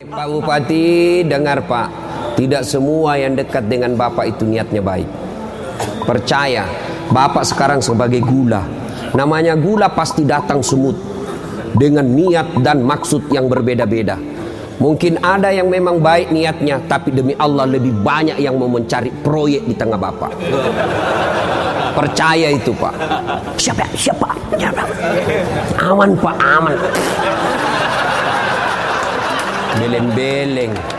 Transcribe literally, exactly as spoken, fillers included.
Pak Bupati, dengar Pak, tidak semua yang dekat dengan Bapak itu niatnya baik. Percaya, Bapak sekarang sebagai gula. Namanya gula pasti datang semut dengan niat dan maksud yang berbeda-beda. Mungkin ada yang memang baik niatnya, tapi demi Allah lebih banyak yang mau mencari proyek di tengah Bapak. Percaya itu Pak. Siapa? Siapa? Siapa? Aman Pak, aman. Beleng-beleng.